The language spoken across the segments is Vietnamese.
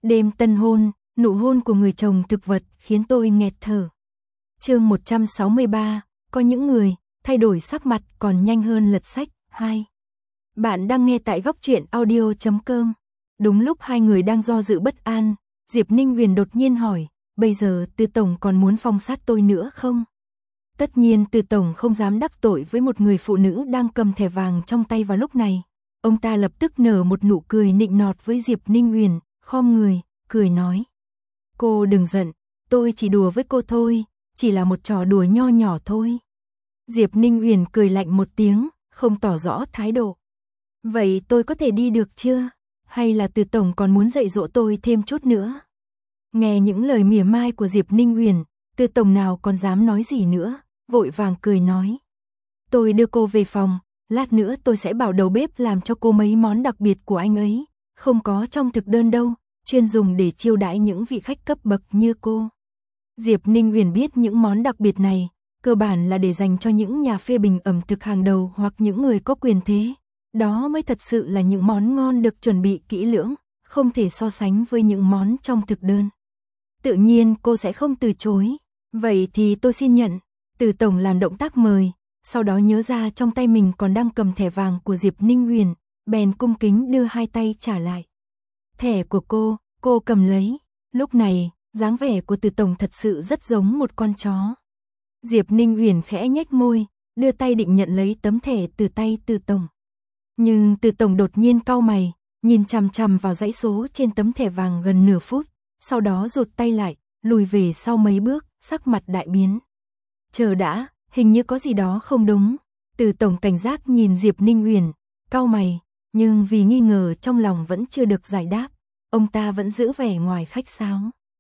Đêm tân hôn, nụ hôn của người chồng thực vật khiến tôi nghẹt thở. Chương 163, có những người thay đổi sắc mặt còn nhanh hơn lật sách. 2. Bạn đang nghe tại góc truyện audio.com. Đúng lúc hai người đang do dự bất an, Diệp Ninh Huyền đột nhiên hỏi, bây giờ Từ Tổng còn muốn phong sát tôi nữa không? Tất nhiên Từ Tổng không dám đắc tội với một người phụ nữ đang cầm thẻ vàng trong tay vào lúc này. Ông ta lập tức nở một nụ cười nịnh nọt với Diệp Ninh Huyền, khom người, cười nói. Cô đừng giận, tôi chỉ đùa với cô thôi, chỉ là một trò đùa nho nhỏ thôi. Diệp Ninh Huyền cười lạnh một tiếng, không tỏ rõ thái độ. Vậy tôi có thể đi được chưa? Hay là Từ Tổng còn muốn dạy dỗ tôi thêm chút nữa? Nghe những lời mỉa mai của Diệp Ninh Huyền, Từ Tổng nào còn dám nói gì nữa, vội vàng cười nói. Tôi đưa cô về phòng, lát nữa tôi sẽ bảo đầu bếp làm cho cô mấy món đặc biệt của anh ấy, không có trong thực đơn đâu, chuyên dùng để chiêu đãi những vị khách cấp bậc như cô. Diệp Ninh Huyền biết những món đặc biệt này, cơ bản là để dành cho những nhà phê bình ẩm thực hàng đầu hoặc những người có quyền thế. Đó mới thật sự là những món ngon được chuẩn bị kỹ lưỡng, không thể so sánh với những món trong thực đơn. Tự nhiên cô sẽ không từ chối. Vậy thì tôi xin nhận. Từ Tổng làm động tác mời, sau đó nhớ ra trong tay mình còn đang cầm thẻ vàng của Diệp Ninh Huyền, bèn cung kính đưa hai tay trả lại. Thẻ của cô cầm lấy. Lúc này, dáng vẻ của Từ Tổng thật sự rất giống một con chó. Diệp Ninh Huyền khẽ nhếch môi, đưa tay định nhận lấy tấm thẻ từ tay Từ Tổng. Nhưng Từ Tổng đột nhiên cau mày, nhìn chằm chằm vào dãy số trên tấm thẻ vàng gần nửa phút, sau đó rụt tay lại, lùi về sau mấy bước, sắc mặt đại biến. Chờ đã, hình như có gì đó không đúng. Từ Tổng cảnh giác nhìn Diệp Ninh Huyền, cau mày, nhưng vì nghi ngờ trong lòng vẫn chưa được giải đáp, ông ta vẫn giữ vẻ ngoài khách sáo.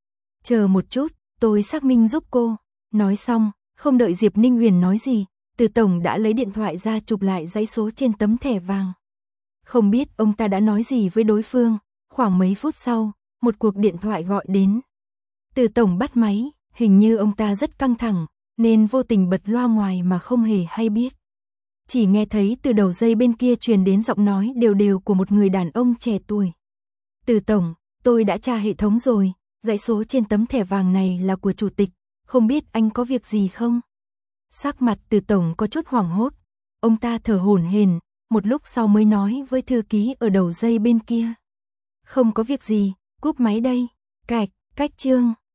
Chờ một chút, tôi xác minh giúp cô. Nói xong, không đợi Diệp Ninh Huyền nói gì, Từ Tổng đã lấy điện thoại ra chụp lại dãy số trên tấm thẻ vàng. Không biết ông ta đã nói gì với đối phương, khoảng mấy phút sau, một cuộc điện thoại gọi đến. Từ Tổng bắt máy, hình như ông ta rất căng thẳng, nên vô tình bật loa ngoài mà không hề hay biết. Chỉ nghe thấy từ đầu dây bên kia truyền đến giọng nói đều đều của một người đàn ông trẻ tuổi. Từ Tổng, tôi đã tra hệ thống rồi, dãy số trên tấm thẻ vàng này là của chủ tịch, không biết anh có việc gì không? Sắc mặt Từ Tổng có chút hoảng hốt, ông ta thở hổn hển, một lúc sau mới nói với thư ký ở đầu dây bên kia. Không có việc gì, cúp máy đây. Cách chương